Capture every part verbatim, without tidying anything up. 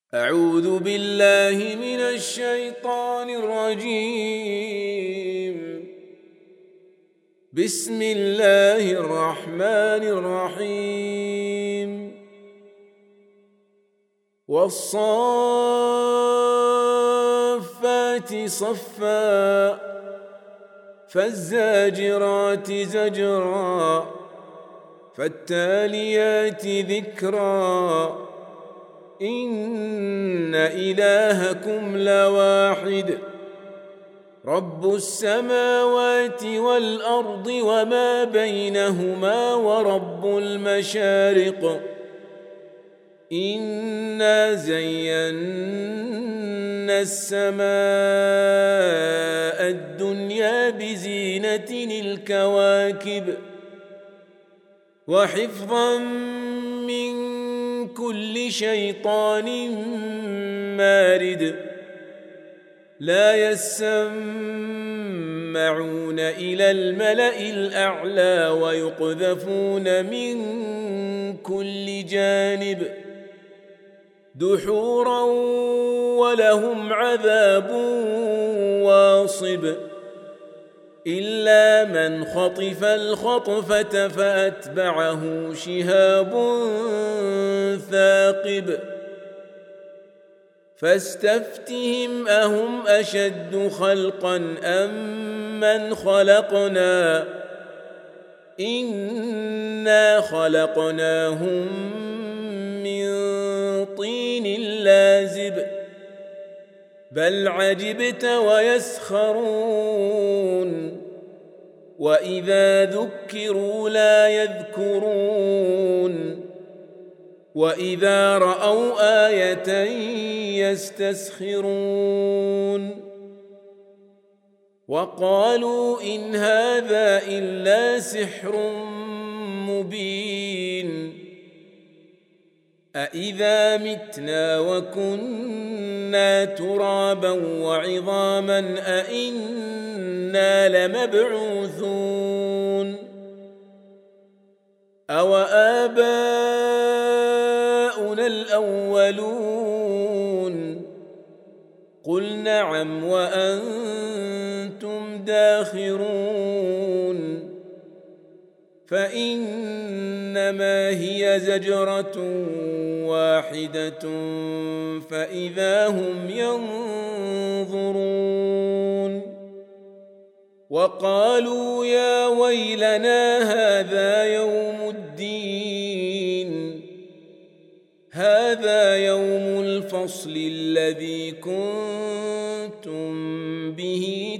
أعوذ بالله من الشيطان الرجيم. بسم الله الرحمن الرحيم. والصافات صفا فالزاجرات زجرا فالتاليات ذكرا إن إلهكم لواحد رب السماوات والأرض وما بينهما ورب المشارق إنا زينا السماء الدنيا بزينة الكواكب وحفظا من كل شيطان مارد لا يسمعون إلى الملأ الأعلى ويقذفون من كل جانب دحورا ولهم عذاب واصب إلا من خطف الخطفة فأتبعه شهاب ثاقب فاستفتهم أهم أشد خلقا أم من خلقنا إنا خلقناهم من طين لازب بل عجبت ويسخرون وإذا ذكروا لا يذكرون وإذا رأوا آية يستسخرون وقالوا إن هذا إلا سحر مبين أإذا متنا وكنا ترابا وعظاما أإنا لمبعوثون أو آباؤنا الأولون قل نعم وأنتم داخرون فإنما هي زجرة واحدة فإذا هم ينظرون وقالوا يا ويلنا هذا يوم الدين هذا يوم الفصل الذي كنتم به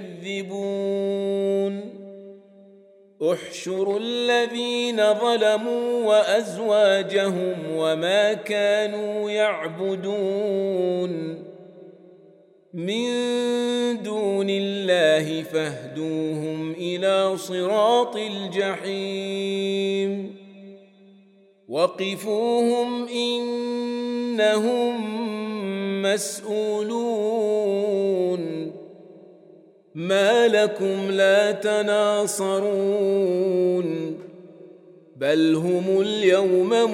تكذبون احشروا الذين ظلموا وأزواجهم وما كانوا يعبدون من دون الله فاهدوهم إلى صراط الجحيم وقفوهم إنهم مسؤولون ما لكم لا تناصرون بل هم اليوم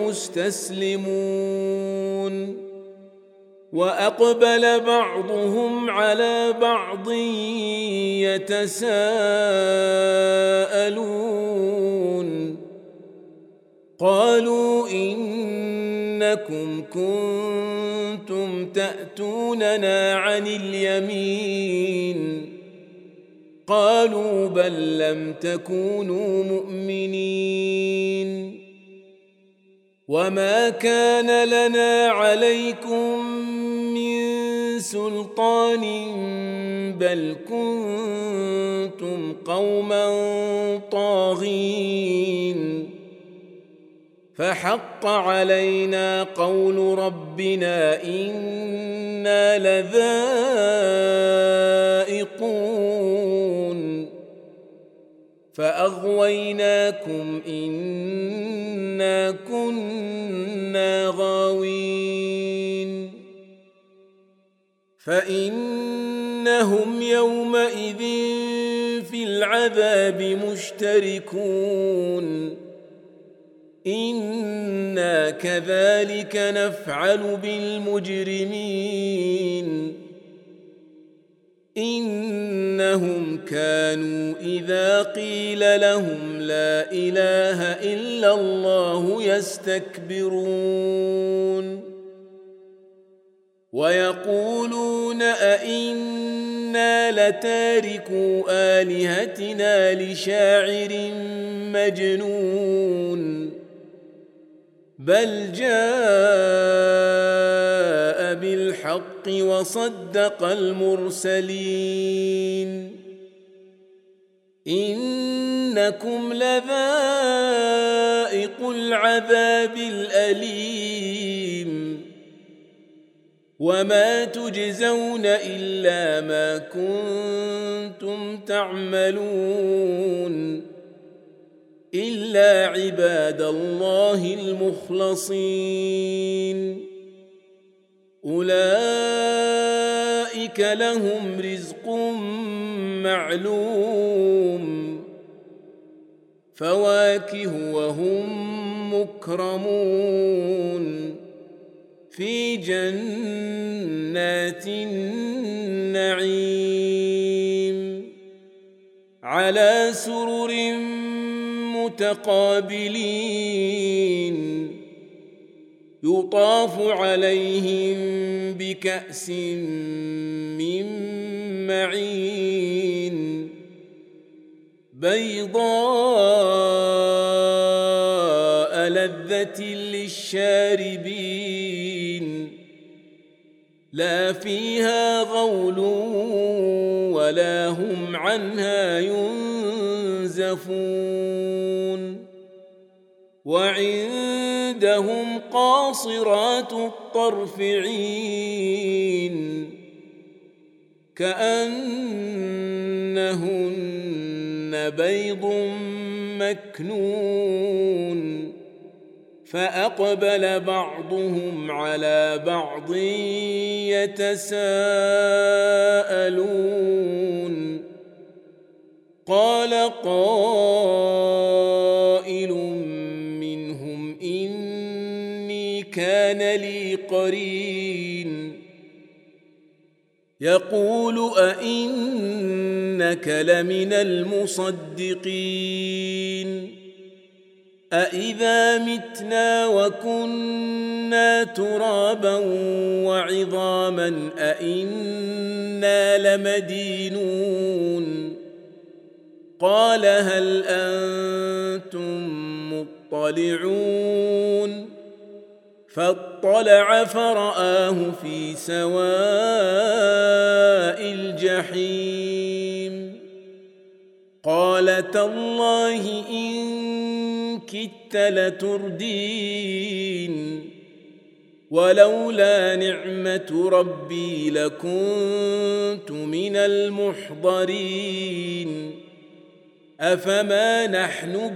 مستسلمون وأقبل بعضهم على بعض يتساءلون قالوا إنكم كنتم تأتوننا عن اليمين قالوا بل لم تكونوا مؤمنين وما كان لنا عليكم من سلطان بل كنتم قوما طاغين فحق علينا قول ربنا إنا لذائقون فأغويناكم إنا كنا غاوين فإنهم يومئذ في العذاب مشتركون إنا كذلك نفعل بالمجرمين إنهم كانوا إذا قيل لهم لا إله إلا الله يستكبرون ويقولون أئنا لتاركو آلهتنا لشاعر مجنون بل جاء بالحق وصدق المرسلين إنكم لذائق العذاب الأليم وما تجزون إلا ما كنتم تعملون إلا عباد الله المخلصين أولئك لهم رزق معلوم فواكه وهم مكرمون في جنات النعيم على سرر متقابلين يطاف عليهم بكأس من معين بيضاء لذة للشاربين لا فيها غول ولا هم عنها ينزفون وعندهم قاصرات الطرف عين كأنهن بيض مكنون فأقبل بعضهم على بعض يتساءلون قال قائل منهم إني كان لي قرين يقول أئنك لمن المصدقين أإذا متنا وكنا ترابا وعظاما أئنا لمدينون قال هل أنتم مطلعون فاطلع فرآه في سواء الجحيم قال تالله إن كدت لتردين ولولا نعمة ربي لكنت من المحضرين أفما نحن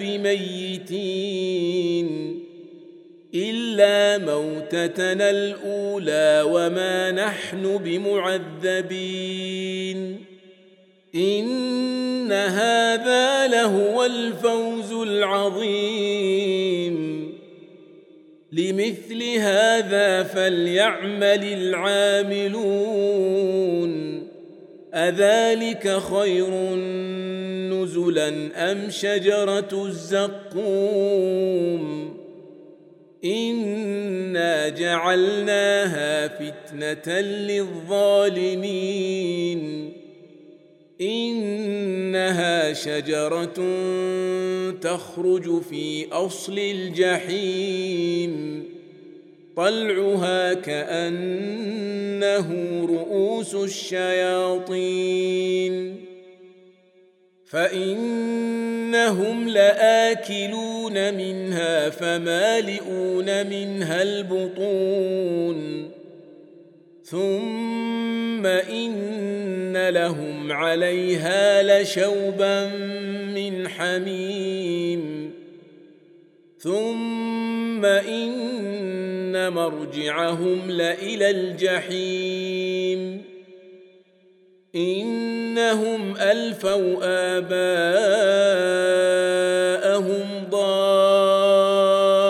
بميتين إلا موتتنا الأولى وما نحن بمعذبين إن هذا لهو الفوز العظيم لمثل هذا فليعمل العاملون أذلك خير نزلا أم شجرة الزقوم إنا جعلناها فتنة للظالمين إنها شجرة تخرج في أصل الجحيم طلعها كأنه رؤوس الشياطين فإنهم لآكلون منها فمالئون منها البطون ثم إن لهم عليها لشوبا من حميم ثم إن مرجعهم لإلى الجحيم إنهم ألفوا آباءهم ضالين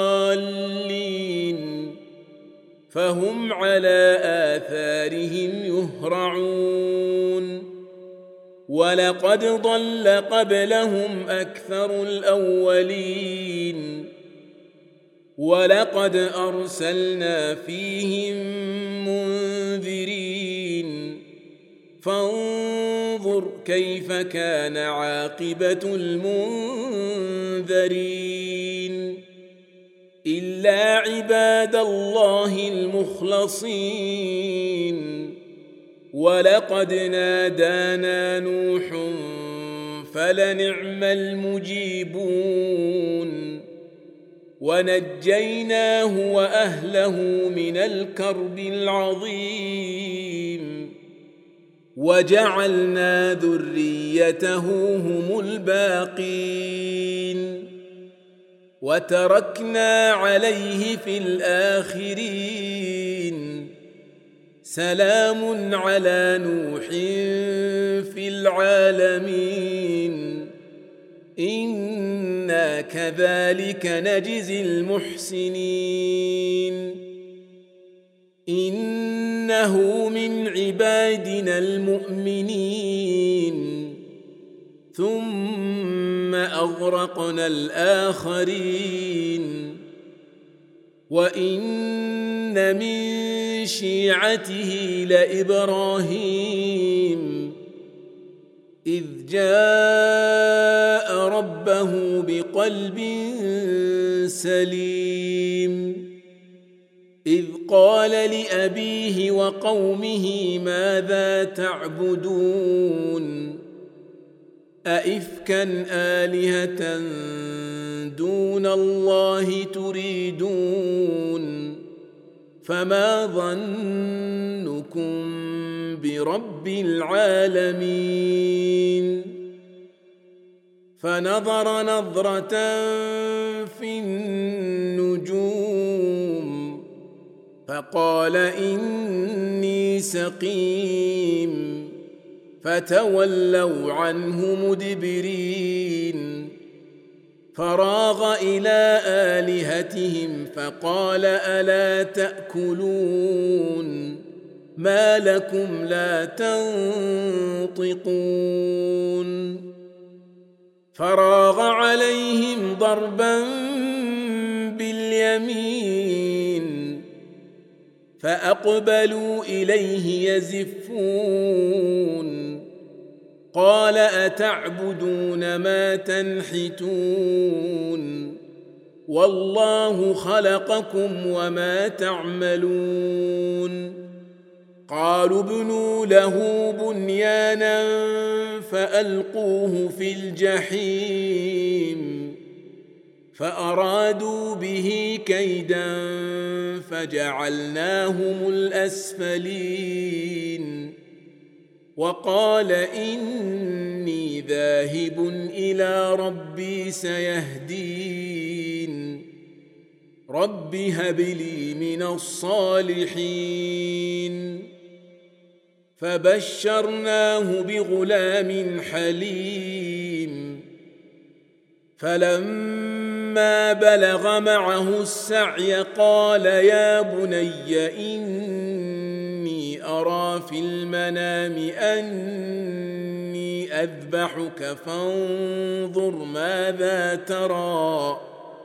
فهم على آثارهم يهرعون ولقد ضل قبلهم أكثر الأولين ولقد أرسلنا فيهم منذرين فانظر كيف كان عاقبة المنذرين إلا عباد الله المخلصين ولقد نادانا نوح فلنعم المجيبون ونجيناه وأهله من الكرب العظيم وجعلنا ذريته هم الباقين وتركنا عليه في الآخرين سلام على نوح في العالمين إنا كذلك نجزي المحسنين إنه من عبادنا المؤمنين ثم أغرقنا الآخرين وإن من شيعته لإبراهيم إذ جاء ربه بقلب سليم إذ قال لأبيه وقومه ماذا تعبدون أئفكا آلهة دون الله تريدون فما ظنكم برب العالمين فنظر نظرة في النجوم فقال إني سقيم فتولوا عنه مدبرين فراغ إلى آلهتهم فقال ألا تأكلون ما لكم لا تنطقون فراغ عليهم ضربا باليمين فأقبلوا إليه يزفون قال أتعبدون ما تنحتون والله خلقكم وما تعملون قالوا ابنوا له بنيانا فألقوه في الجحيم فأرادوا به كيدا فجعلناهم الأسفلين وقال إني ذاهب إلى ربي سيهدين رب هب لي من الصالحين فبشرناه بغلام حليم فلما بلغ معه السعي قال يا بني إني أرى في المنام أني أذبحك فانظر ماذا ترى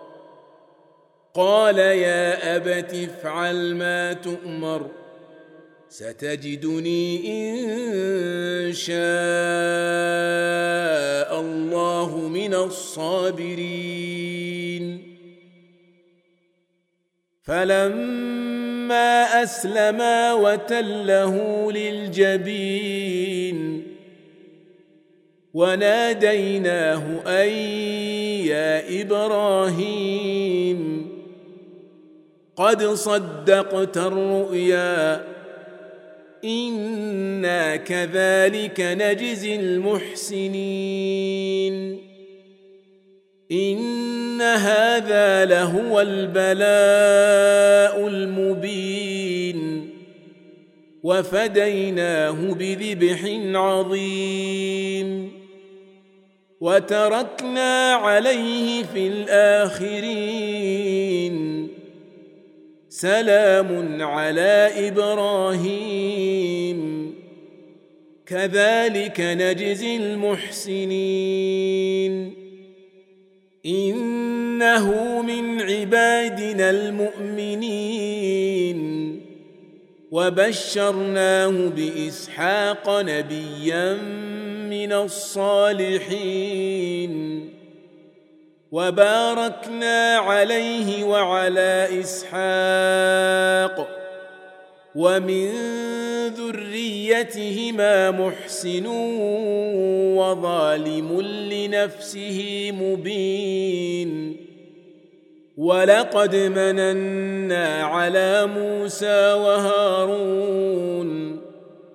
قال يا أبت افعل ما تؤمر ستجدني إن شاء الله من الصابرين فلما أسلما وتله للجبين وناديناه أن يا إبراهيم قد صدقت الرؤيا إنا كذلك نجزي المحسنين إن هذا لهو البلاء المبين وفديناه بذبح عظيم وتركنا عليه في الآخرين سلام على إبراهيم كذلك نجزي المحسنين إنه من عبادنا المؤمنين وبشرناه بإسحاق نبيا من الصالحين وباركنا عليه وعلى إسحاق ومن ذريتهما محسن وظالم لنفسه مبين ولقد مننا على موسى وهارون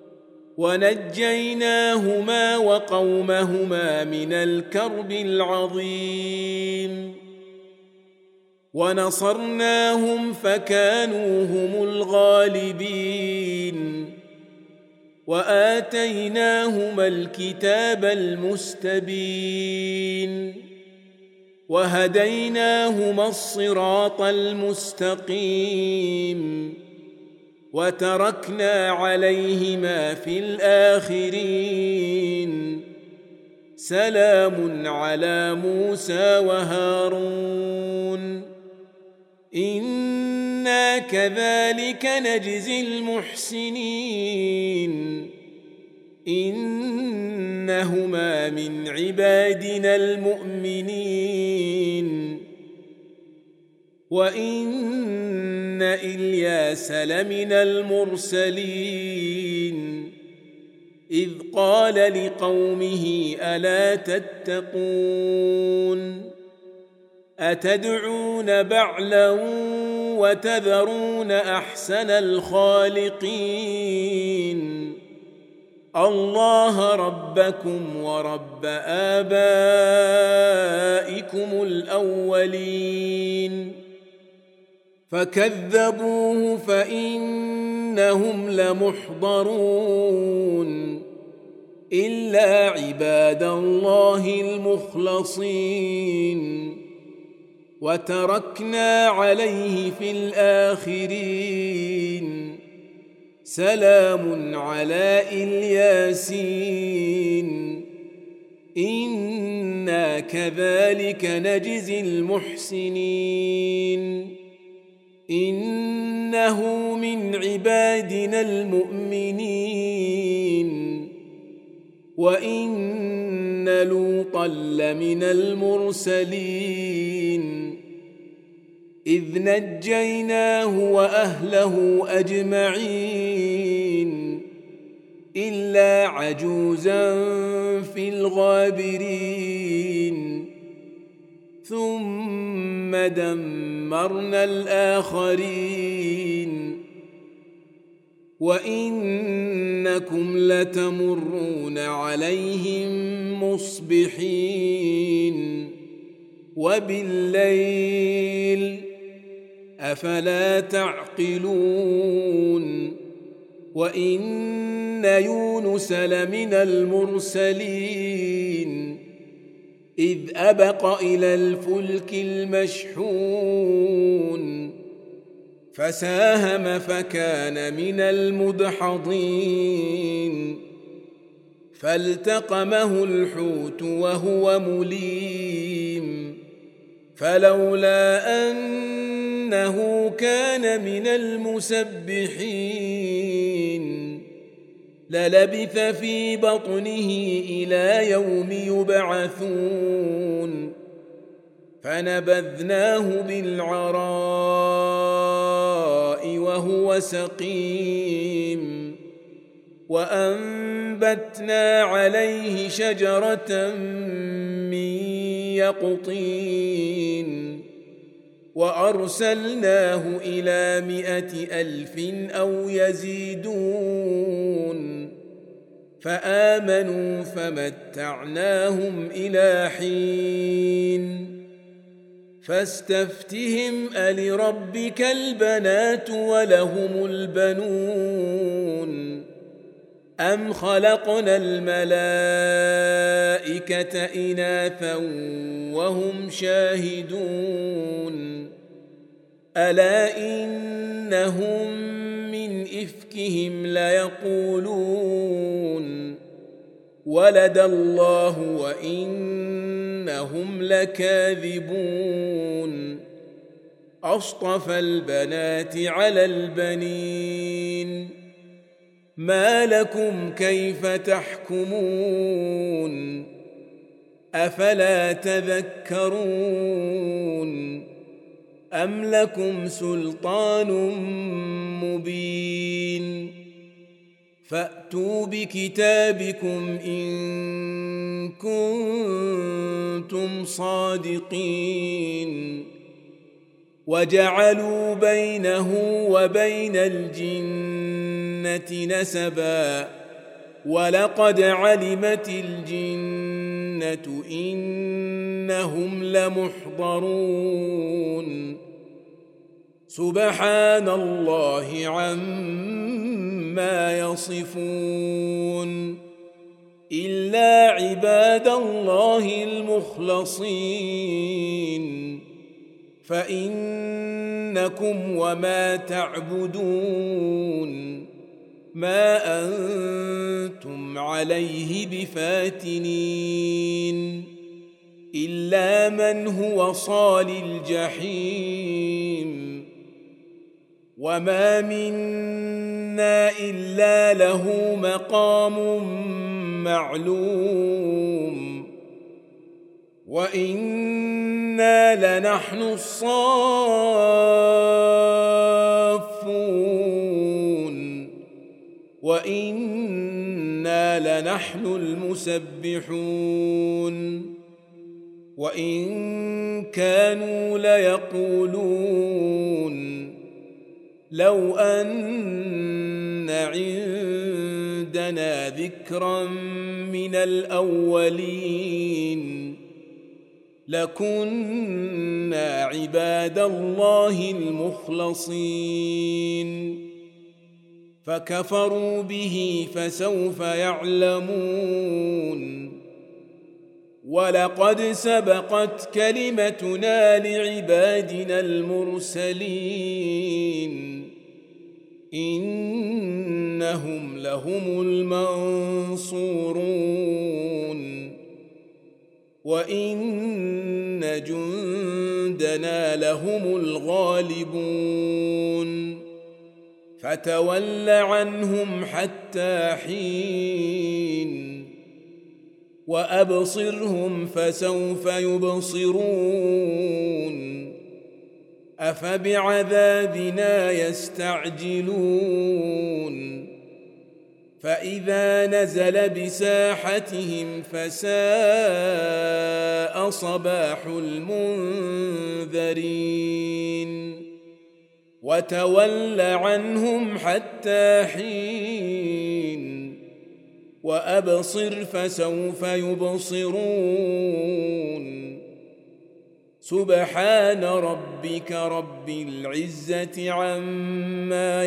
ونجيناهما وقومهما من الكرب العظيم ونصرناهم فكانوا هم الغالبين وآتيناهما الكتاب المستبين وهديناهما الصراط المستقيم وتركنا عليهما في الآخرين سلام على موسى وهارون إنا كذلك نجزي المحسنين إنهما من عبادنا المؤمنين وإن إلياس لمن المرسلين إذ قال لقومه ألا تتقون أتدعون بعلا وتذرون أحسن الخالقين الله ربكم ورب آبائكم الأولين فكذبوه فإنهم لمحضرون إلا عباد الله المخلصين وتركنا عليه في الآخرين سلام على الياسين إنا كذلك نجزي المحسنين إنه من عبادنا المؤمنين وإن لوطا لمن المرسلين إذ نجيناه وأهله أجمعين إلا عجوزا في الغابرين ثم دمرنا الآخرين وإنكم لتمرون عليهم مصبحين وبالليل أفلا تعقلون وإن يونس لمن المرسلين إذ أبق إلى الفلك المشحون فساهم فكان من المدحضين فالتقمه الحوت وهو مليم فلولا أنه كان من المسبحين للبث في بطنه إلى يوم يبعثون فنبذناه بالعراء وهو سقيم وأنبتنا عليه شجرة من يقطين وأرسلناه إلى مائة ألف أو يزيدون فآمنوا فمتعناهم إلى حين فاستفتهم ألربك البنات ولهم البنون أم خلقنا الملائكة إناثا وهم شاهدون ألا إنهم من إفكهم ليقولون ولد الله وإنهم لكاذبون أصطفى البنات على البنين ما لكم كيف تحكمون أفلا تذكرون أم لكم سلطان مبين فأتوا بكتابكم إن كنتم صادقين وجعلوا بينه وبين الجنة نسبا ولقد علمت الجنة إنهم لمحضرون سبحان الله عما يصفون إلا عباد الله المخلصين فإنكم وما تعبدون ما أنتم عليه بفاتنين إلا من هو صال الجحيم وما منا إلا له مقام معلوم وإنا لنحن الصافون وإنا لنحن المسبحون وإن كانوا ليقولون لو أن عندنا ذكرا من الأولين لكنا عباد الله المخلصين فكفروا به فسوف يعلمون ولقد سبقت كلمتنا لعبادنا المرسلين إنهم لهم المنصورون وإن جندنا لهم الغالبون فتول عنهم حتى حين وأبصرهم فسوف يبصرون أفبعذابنا يستعجلون فإذا نزل بساحتهم فساء صباح المنذرين وتول عنهم حتى حين وأبصر فسوف يبصرون سبحان ربك رب العزة عما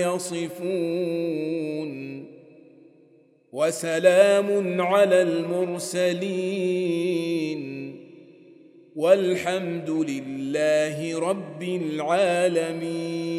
يصفون وسلام على المرسلين والحمد لله رب العالمين.